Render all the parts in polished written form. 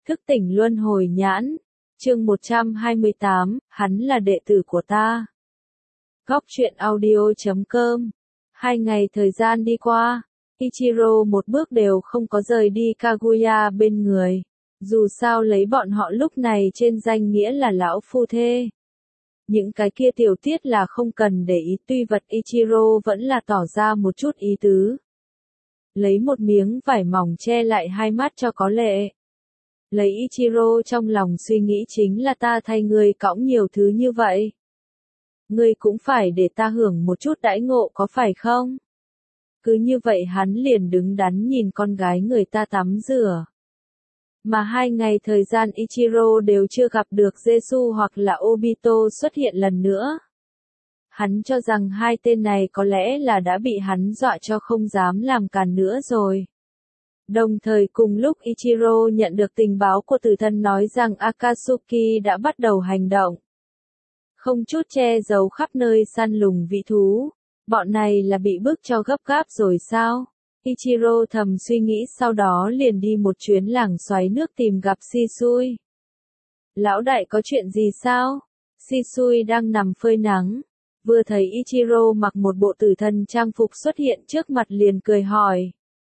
Thức tỉnh luân hồi nhãn. Chương 128, hắn là đệ tử của ta. Góc truyện audio.com. 2 ngày thời gian đi qua, Ichiro một bước đều không có rời đi Kaguya bên người. Dù sao lấy bọn họ lúc này trên danh nghĩa là lão phu thê. Những cái kia tiểu tiết là không cần để ý, tuy vật Ichiro vẫn là tỏ ra một chút ý tứ. Lấy một miếng vải mỏng che lại hai mắt cho có lệ. Lấy Ichiro trong lòng suy nghĩ chính là ta thay ngươi cõng nhiều thứ như vậy. Ngươi cũng phải để ta hưởng một chút đãi ngộ có phải không? Cứ như vậy hắn liền đứng đắn nhìn con gái người ta tắm rửa. Mà 2 ngày thời gian Ichiro đều chưa gặp được Jesu hoặc là Obito xuất hiện lần nữa. Hắn cho rằng hai tên này có lẽ là đã bị hắn dọa cho không dám làm càn nữa rồi. Đồng thời cùng lúc Ichiro nhận được tình báo của tử thần nói rằng Akatsuki đã bắt đầu hành động. Không chút che giấu khắp nơi săn lùng vị thú. Bọn này là bị bức cho gấp gáp rồi sao? Ichiro thầm suy nghĩ, sau đó liền đi một chuyến làng xoáy nước tìm gặp Shisui. Lão đại có chuyện gì sao? Shisui đang nằm phơi nắng. Vừa thấy Ichiro mặc một bộ tử thần trang phục xuất hiện trước mặt liền cười hỏi.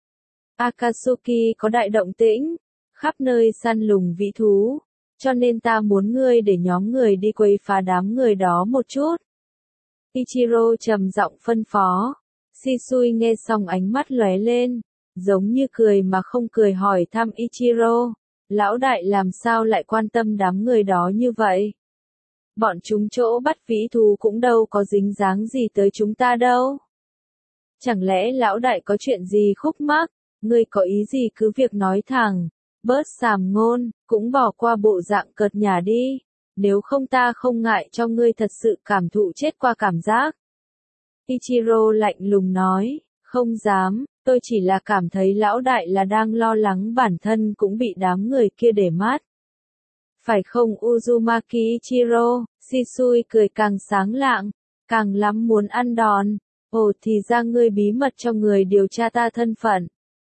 Akatsuki có đại động tĩnh, khắp nơi săn lùng vĩ thú, cho nên ta muốn ngươi để nhóm người đi quấy phá đám người đó một chút. Ichiro trầm giọng phân phó. Shisui nghe xong ánh mắt lóe lên, giống như cười mà không cười hỏi thăm Ichiro. Lão đại làm sao lại quan tâm đám người đó như vậy? Bọn chúng chỗ bắt vĩ thú cũng đâu có dính dáng gì tới chúng ta đâu. Chẳng lẽ lão đại có chuyện gì khúc mắc? Ngươi có ý gì cứ việc nói thẳng, bớt sàm ngôn, cũng bỏ qua bộ dạng cợt nhả đi, nếu không ta không ngại cho ngươi thật sự cảm thụ chết qua cảm giác. Ichiro lạnh lùng nói, không dám, tôi chỉ là cảm thấy lão đại là đang lo lắng bản thân cũng bị đám người kia để mắt. Phải không Uzumaki Ichiro? Shisui cười càng sáng lạng, càng lắm muốn ăn đòn. Ồ thì ra ngươi bí mật cho người điều tra ta thân phận.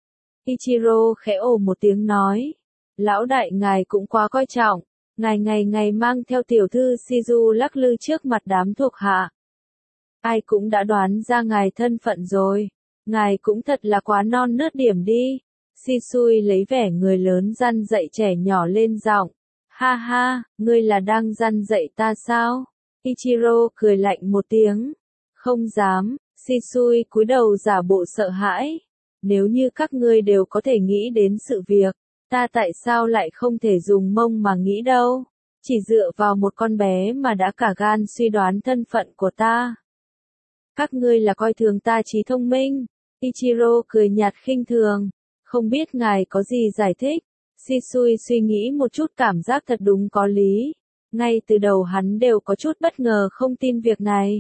Ichiro khẽ ồ một tiếng nói, lão đại ngài cũng quá coi trọng, ngài ngày mang theo tiểu thư Shizu lắc lư trước mặt đám thuộc hạ. Ai cũng đã đoán ra ngài thân phận rồi, ngài cũng thật là quá non nớt điểm đi. Shisui lấy vẻ người lớn răn dạy trẻ nhỏ lên giọng, ha ha, ngươi là đang răn dạy ta sao? Ichiro cười lạnh một tiếng, không dám. Shisui cúi đầu giả bộ sợ hãi. Nếu như các ngươi đều có thể nghĩ đến sự việc, ta tại sao lại không thể dùng mông mà nghĩ đâu? Chỉ dựa vào một con bé mà đã cả gan suy đoán thân phận của ta. Các ngươi là coi thường ta trí thông minh. Ichiro cười nhạt khinh thường, không biết ngài có gì giải thích. Shisui suy nghĩ một chút cảm giác thật đúng có lý. Ngay từ đầu hắn đều có chút bất ngờ không tin việc này.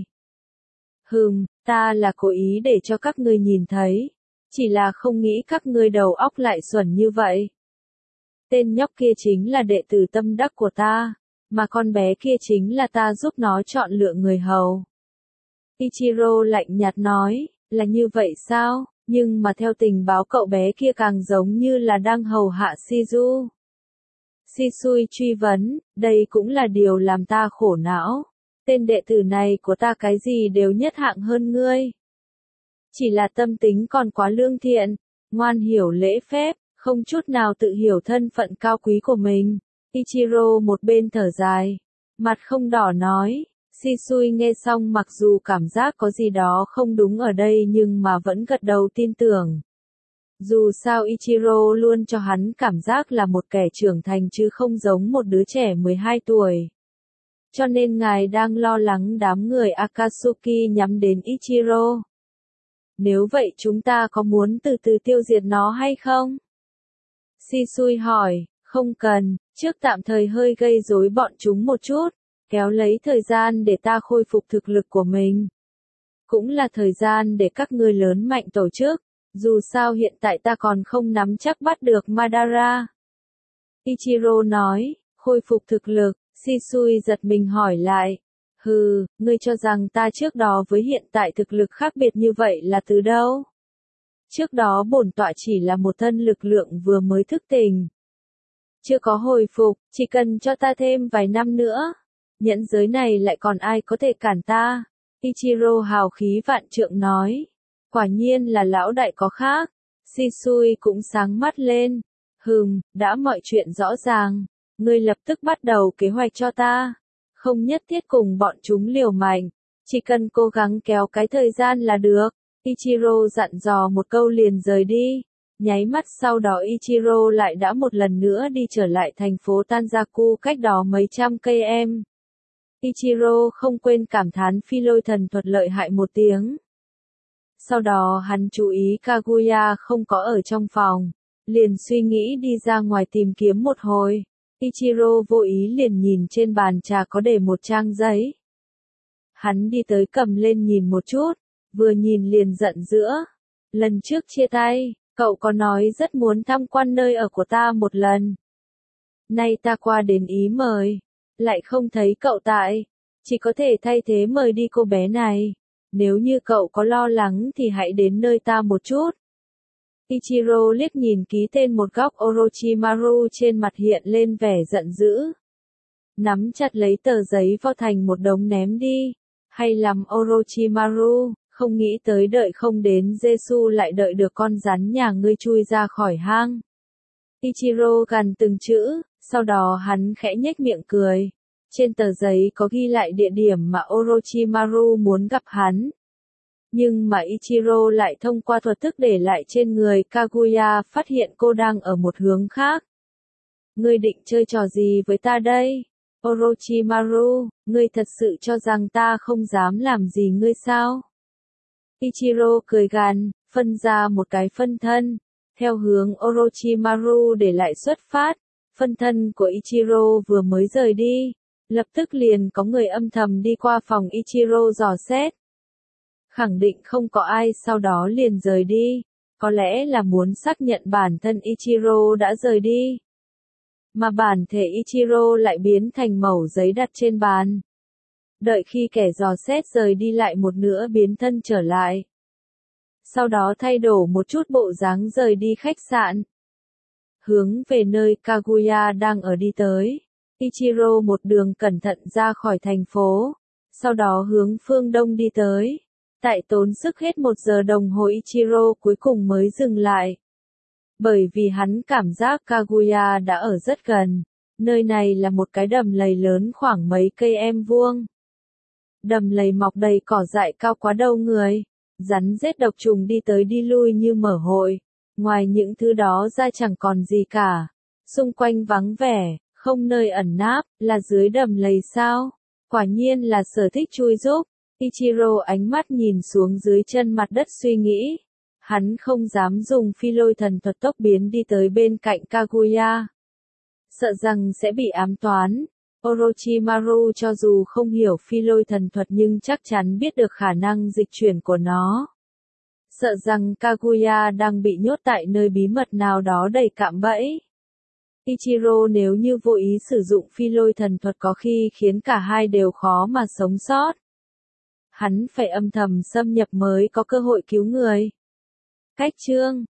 Ta là cố ý để cho các ngươi nhìn thấy. Chỉ là không nghĩ các ngươi đầu óc lại xuẩn như vậy. Tên nhóc kia chính là đệ tử tâm đắc của ta, mà con bé kia chính là ta giúp nó chọn lựa người hầu. Ichiro lạnh nhạt nói, là như vậy sao? Nhưng mà theo tình báo cậu bé kia càng giống như là đang hầu hạ Shizu. Shisui truy vấn, đây cũng là điều làm ta khổ não. Tên đệ tử này của ta cái gì đều nhất hạng hơn ngươi. Chỉ là tâm tính còn quá lương thiện, ngoan hiểu lễ phép, không chút nào tự hiểu thân phận cao quý của mình. Ichiro một bên thở dài, mặt không đỏ nói. Shisui nghe xong mặc dù cảm giác có gì đó không đúng ở đây nhưng mà vẫn gật đầu tin tưởng. Dù sao Ichiro luôn cho hắn cảm giác là một kẻ trưởng thành chứ không giống một đứa trẻ 12 tuổi. Cho nên ngài đang lo lắng đám người Akatsuki nhắm đến Ichiro. Nếu vậy chúng ta có muốn từ từ tiêu diệt nó hay không? Shisui hỏi, không cần, trước tạm thời hơi gây rối bọn chúng một chút, kéo lấy thời gian để ta khôi phục thực lực của mình. Cũng là thời gian để các ngươi lớn mạnh tổ chức, dù sao hiện tại ta còn không nắm chắc bắt được Madara. Ichiro nói, khôi phục thực lực, Shisui giật mình hỏi lại. Ngươi cho rằng ta trước đó với hiện tại thực lực khác biệt như vậy là từ đâu? Trước đó bổn tọa chỉ là một thân lực lượng vừa mới thức tỉnh. chưa có hồi phục, chỉ cần cho ta thêm vài năm nữa. Nhẫn giới này lại còn ai có thể cản ta? Ichiro hào khí vạn trượng nói. Quả nhiên là lão đại có khác. Shisui cũng sáng mắt lên. Đã mọi chuyện rõ ràng. Ngươi lập tức bắt đầu kế hoạch cho ta. Không nhất thiết cùng bọn chúng liều mạnh. Chỉ cần cố gắng kéo cái thời gian là được. Ichiro dặn dò một câu liền rời đi. Nháy mắt sau đó Ichiro lại đã một lần nữa đi trở lại thành phố Tanjaku cách đó mấy trăm cây em. Ichiro không quên cảm thán phi lôi thần thuật lợi hại một tiếng. Sau đó hắn chú ý Kaguya không có ở trong phòng. Liền suy nghĩ đi ra ngoài tìm kiếm một hồi. Ichiro vô ý liền nhìn trên bàn trà có để một trang giấy. Hắn đi tới cầm lên nhìn một chút. Vừa nhìn liền giận dữ. Lần trước chia tay, cậu có nói rất muốn tham quan nơi ở của ta một lần. Nay ta qua đến ý mời. Lại không thấy cậu tại. Chỉ có thể thay thế mời đi cô bé này. Nếu như cậu có lo lắng thì hãy đến nơi ta một chút. Ichiro liếc nhìn ký tên một góc Orochimaru trên mặt hiện lên vẻ giận dữ. Nắm chặt lấy tờ giấy vo thành một đống ném đi. Hay lắm Orochimaru, không nghĩ tới đợi không đến Jesu lại đợi được con rắn nhà ngươi chui ra khỏi hang. Ichiro gằn từng chữ, sau đó hắn khẽ nhếch miệng cười. Trên tờ giấy có ghi lại địa điểm mà Orochimaru muốn gặp hắn. Nhưng mà Ichiro lại thông qua thuật thức để lại trên người Kaguya phát hiện cô đang ở một hướng khác. Ngươi định chơi trò gì với ta đây? Orochimaru, ngươi thật sự cho rằng ta không dám làm gì ngươi sao? Ichiro cười gằn, phân ra một cái phân thân. Theo hướng Orochimaru để lại xuất phát, phân thân của Ichiro vừa mới rời đi. Lập tức liền có người âm thầm đi qua phòng Ichiro dò xét. Khẳng định không có ai sau đó liền rời đi. Có lẽ là muốn xác nhận bản thân Ichiro đã rời đi. Mà bản thể Ichiro lại biến thành mẩu giấy đặt trên bàn. Đợi khi kẻ dò xét rời đi lại một nữa biến thân trở lại. Sau đó thay đổi một chút bộ dáng rời đi khách sạn. Hướng về nơi Kaguya đang ở đi tới. Ichiro một đường cẩn thận ra khỏi thành phố. Sau đó hướng phương đông đi tới. Tại tốn sức hết 1 giờ đồng hồ Ichiro cuối cùng mới dừng lại. Bởi vì hắn cảm giác Kaguya đã ở rất gần. Nơi này là một cái đầm lầy lớn khoảng mấy cây em vuông. Đầm lầy mọc đầy cỏ dại cao quá đầu người. Rắn rết độc trùng đi tới đi lui như mở hội. Ngoài những thứ đó ra chẳng còn gì cả. Xung quanh vắng vẻ, không nơi ẩn náp, là dưới đầm lầy sao? Quả nhiên là sở thích chui rúc. Ichiro ánh mắt nhìn xuống dưới chân mặt đất suy nghĩ. Hắn không dám dùng phi lôi thần thuật tốc biến đi tới bên cạnh Kaguya. Sợ rằng sẽ bị ám toán. Orochimaru cho dù không hiểu phi lôi thần thuật nhưng chắc chắn biết được khả năng dịch chuyển của nó. Sợ rằng Kaguya đang bị nhốt tại nơi bí mật nào đó đầy cạm bẫy. Ichiro nếu như vô ý sử dụng phi lôi thần thuật có khi khiến cả hai đều khó mà sống sót. Hắn phải âm thầm xâm nhập mới có cơ hội cứu người. Cách chương